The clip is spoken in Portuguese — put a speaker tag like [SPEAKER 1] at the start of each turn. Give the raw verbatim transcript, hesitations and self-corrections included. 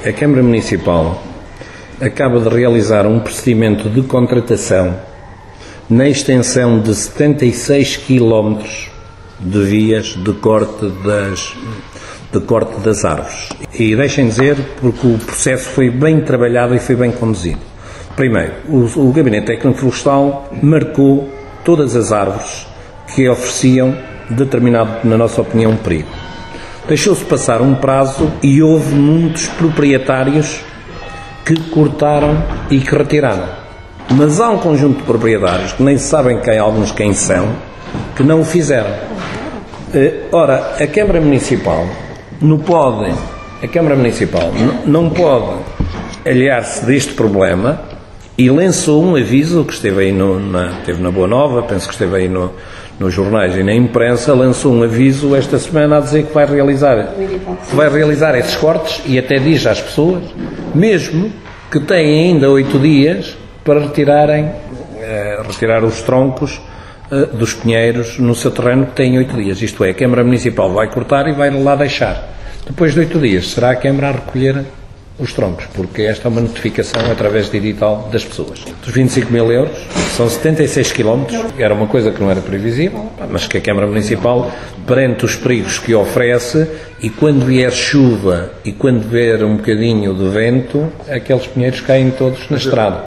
[SPEAKER 1] A Câmara Municipal acaba de realizar um procedimento de contratação na extensão de setenta e seis quilómetros de vias de corte das, de corte das árvores. E deixem dizer, porque o processo foi bem trabalhado e foi bem conduzido. Primeiro, o, o Gabinete Técnico Florestal marcou todas as árvores que ofereciam determinado, na nossa opinião, perigo. Deixou-se passar um prazo e houve muitos proprietários que cortaram e que retiraram. Mas há um conjunto de proprietários que nem sabem quem, alguns quem são, que não o fizeram. Ora, a Câmara Municipal não pode, a Câmara Municipal não pode aliar-se deste problema e lançou um aviso que esteve aí no, na, esteve na Boa Nova, penso que esteve aí no, nos jornais e na imprensa, lançou um aviso esta semana a dizer que vai realizar, que vai realizar esses cortes e até diz às pessoas, mesmo que têm ainda oito dias para retirarem, uh, retirar os troncos uh, dos pinheiros no seu terreno, que têm oito dias. Isto é, a Câmara Municipal vai cortar e vai lá deixar. Depois de oito dias, será a Câmara a recolher os troncos, porque esta é uma notificação através digital das pessoas. Dos vinte e cinco mil euros, são setenta e seis quilómetros, era uma coisa que não era previsível, mas que a Câmara Municipal, perante os perigos que oferece, e quando vier chuva e quando vier um bocadinho de vento, aqueles pinheiros caem todos na estrada.